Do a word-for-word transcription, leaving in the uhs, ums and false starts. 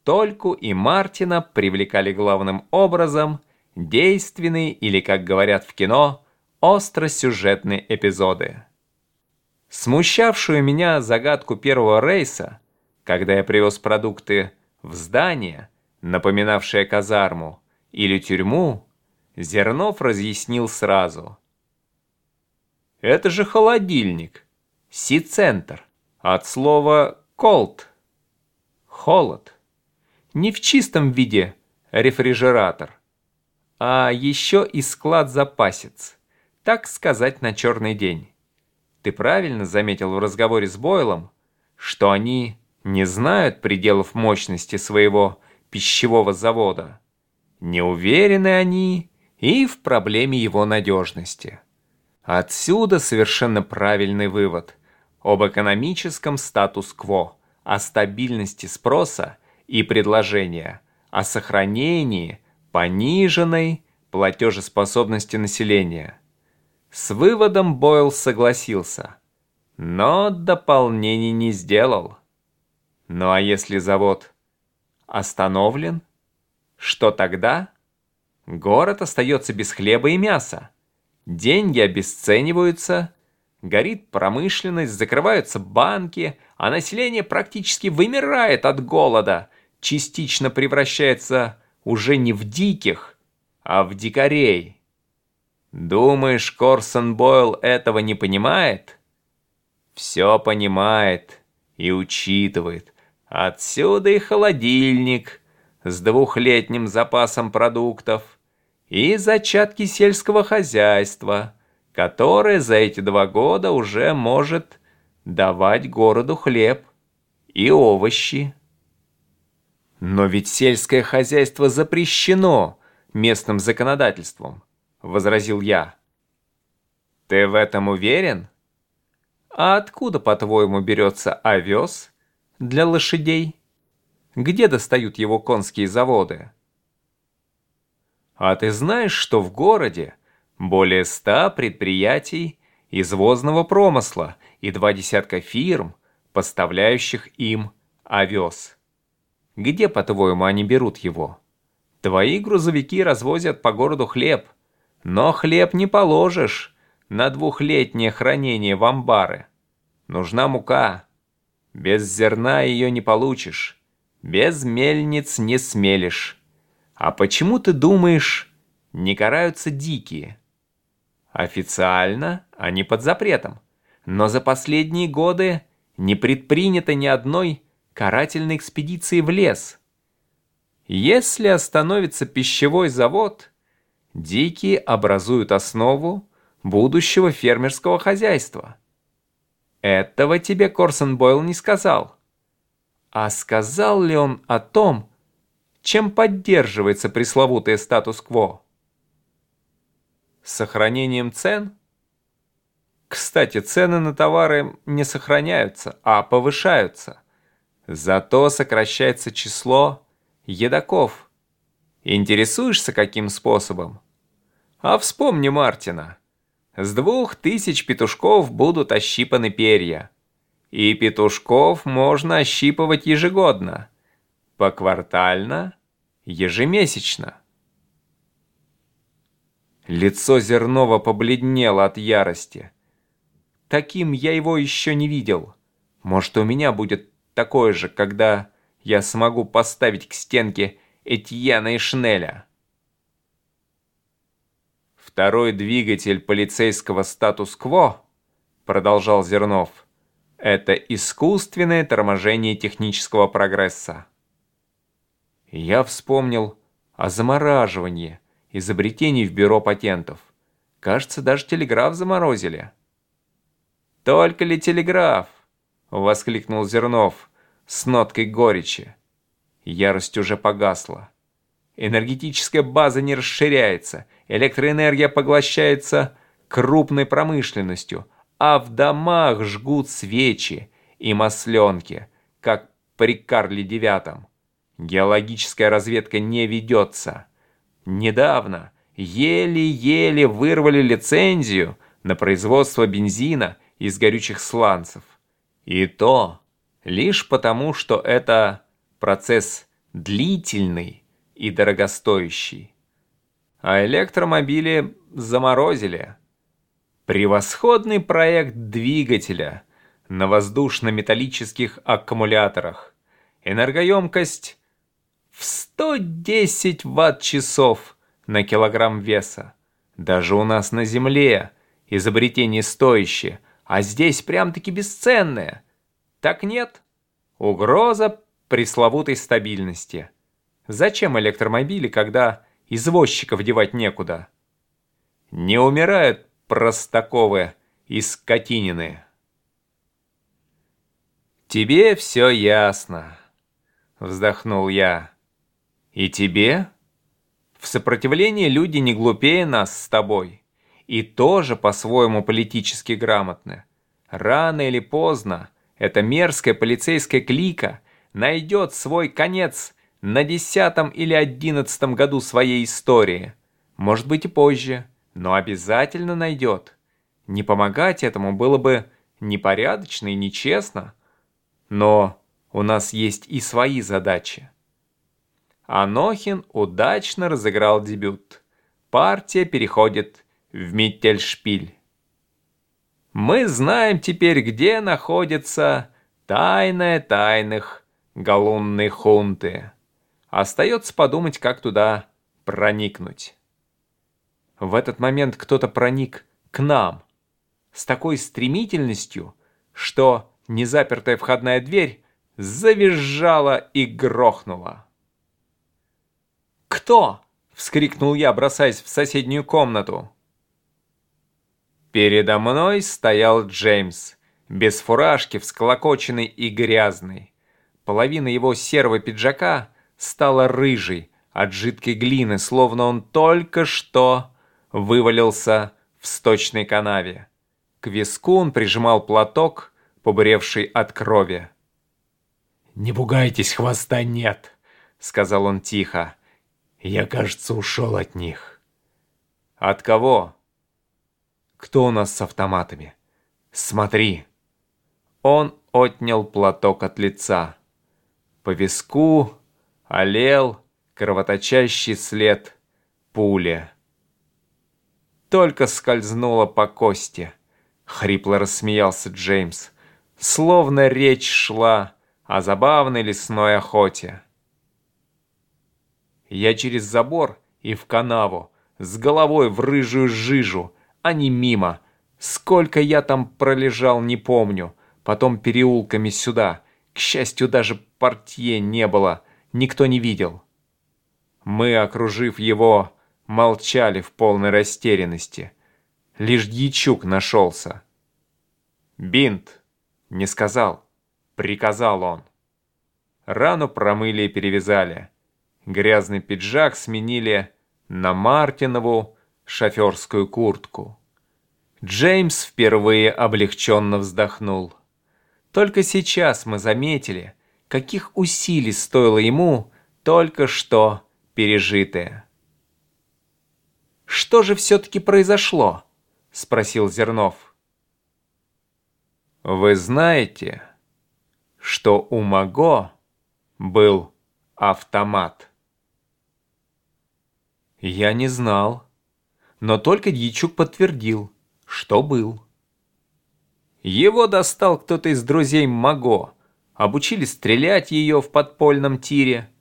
Тольку и Мартина привлекали главным образом действенные или, как говорят в кино, остросюжетные эпизоды. Смущавшую меня загадку первого рейса, когда я привез продукты в здание, напоминавшее казарму или тюрьму, Зернов разъяснил сразу. Это же холодильник, Си-центр, от слова «колд» — холод. Не в чистом виде рефрижератор, а еще и склад-запасец, так сказать, на черный день. Ты правильно заметил в разговоре с Бойлом, что они не знают пределов мощности своего пищевого завода. Не уверены они и в проблеме его надежности. Отсюда совершенно правильный вывод об экономическом статус-кво, о стабильности спроса и предложения, о сохранении пониженной платежеспособности населения. С выводом Бойл согласился, но дополнений не сделал. Ну а если завод остановлен, что тогда? Город остается без хлеба и мяса, деньги обесцениваются, горит промышленность, закрываются банки, а население практически вымирает от голода, частично превращается уже не в диких, а в дикарей. Думаешь, Корсон Бойл этого не понимает? Все понимает и учитывает. Отсюда и холодильник с двухлетним запасом продуктов, и зачатки сельского хозяйства, которое за эти два года уже может давать городу хлеб и овощи. Но ведь сельское хозяйство запрещено местным законодательством, возразил я. Ты в этом уверен? А откуда, по-твоему, берется овес для лошадей? Где достают его конские заводы? А ты знаешь, что в городе более ста предприятий извозного промысла и два десятка фирм, поставляющих им овес? Где, по-твоему, они берут его? Твои грузовики развозят по городу хлеб, но хлеб не положишь на двухлетнее хранение в амбары. Нужна мука. Без зерна ее не получишь. Без мельниц не смелишь. А почему, ты думаешь, не караются дикие? Официально они под запретом, но за последние годы не предпринято ни одной карательной экспедиции в лес. Если остановится пищевой завод, дикие образуют основу будущего фермерского хозяйства. Этого тебе Корсон Бойл не сказал. А сказал ли он о том, чем поддерживается пресловутый статус-кво? Сохранением цен? Кстати, цены на товары не сохраняются, а повышаются. Зато сокращается число едоков. Интересуешься, каким способом? А вспомни Мартина. С двух тысяч петушков будут ощипаны перья. И петушков можно ощипывать ежегодно. Поквартально, ежемесячно. Лицо Зернова побледнело от ярости. Таким я его еще не видел. Может, у меня будет такое же, когда я смогу поставить к стенке Этьена и Шнеля. Второй двигатель полицейского статус-кво, продолжал Зернов, это искусственное торможение технического прогресса. Я вспомнил о замораживании изобретений в бюро патентов. Кажется, даже телеграф заморозили. Только ли телеграф? Воскликнул Зернов с ноткой горечи. Ярость уже погасла. Энергетическая база не расширяется, электроэнергия поглощается крупной промышленностью, а в домах жгут свечи и масленки, как при Карле девятом. Геологическая разведка не ведется. Недавно еле-еле вырвали лицензию на производство бензина из горючих сланцев. И то лишь потому, что это процесс длительный и дорогостоящий. А электромобили заморозили. Превосходный проект двигателя на воздушно-металлических аккумуляторах. Энергоемкость в сто десять ватт-часов на килограмм веса. Даже у нас на Земле изобретение стоящее, а здесь прям-таки бесценное. Так нет, угроза пресловутой стабильности. Зачем электромобили, когда извозчиков девать некуда? Не умирают Простаковы и скотинины. «Тебе все ясно», — вздохнул я. «И тебе? В сопротивлении люди не глупее нас с тобой и тоже по-своему политически грамотны. Рано или поздно эта мерзкая полицейская клика найдет свой конец на десятом или одиннадцатом году своей истории. Может быть и позже, но обязательно найдет. Не помогать этому было бы непорядочно и нечестно. Но у нас есть и свои задачи». Анохин удачно разыграл дебют. Партия переходит в Миттельшпиль. Мы знаем теперь, где находится тайная тайных галунной хунты. Остается подумать, как туда проникнуть. В этот момент кто-то проник к нам с такой стремительностью, что незапертая входная дверь завизжала и грохнула. «Кто?» — вскрикнул я, бросаясь в соседнюю комнату. Передо мной стоял Джеймс, без фуражки, всколокоченный и грязный. Половина его серого пиджака стала рыжей от жидкой глины, словно он только что вывалился в сточной канаве. К виску он прижимал платок, побуревший от крови. «Не пугайтесь, хвоста нет», — сказал он тихо. «Я, кажется, ушел от них». «От кого?» «Кто у нас с автоматами? Смотри». Он отнял платок от лица. По виску олел кровоточащий след пули. Только скользнула по кости. Хрипло рассмеялся Джеймс, словно речь шла о забавной лесной охоте. Я через забор и в канаву, с головой в рыжую жижу, а не мимо. Сколько я там пролежал, не помню. Потом переулками сюда. К счастью, даже портье не было, никто не видел. Мы, окружив его, молчали в полной растерянности. Лишь дьячук нашелся. «Бинт!» — не сказал, приказал он. Рану промыли и перевязали. Грязный пиджак сменили на Мартинову шоферскую куртку. Джеймс впервые облегченно вздохнул. Только сейчас мы заметили, каких усилий стоило ему только что пережитое. «Что же все-таки произошло?» — спросил Зернов. «Вы знаете, что у Маго был автомат?» Я не знал, но только дьячук подтвердил, что был. Его достал кто-то из друзей Маго, обучили стрелять ее в подпольном тире.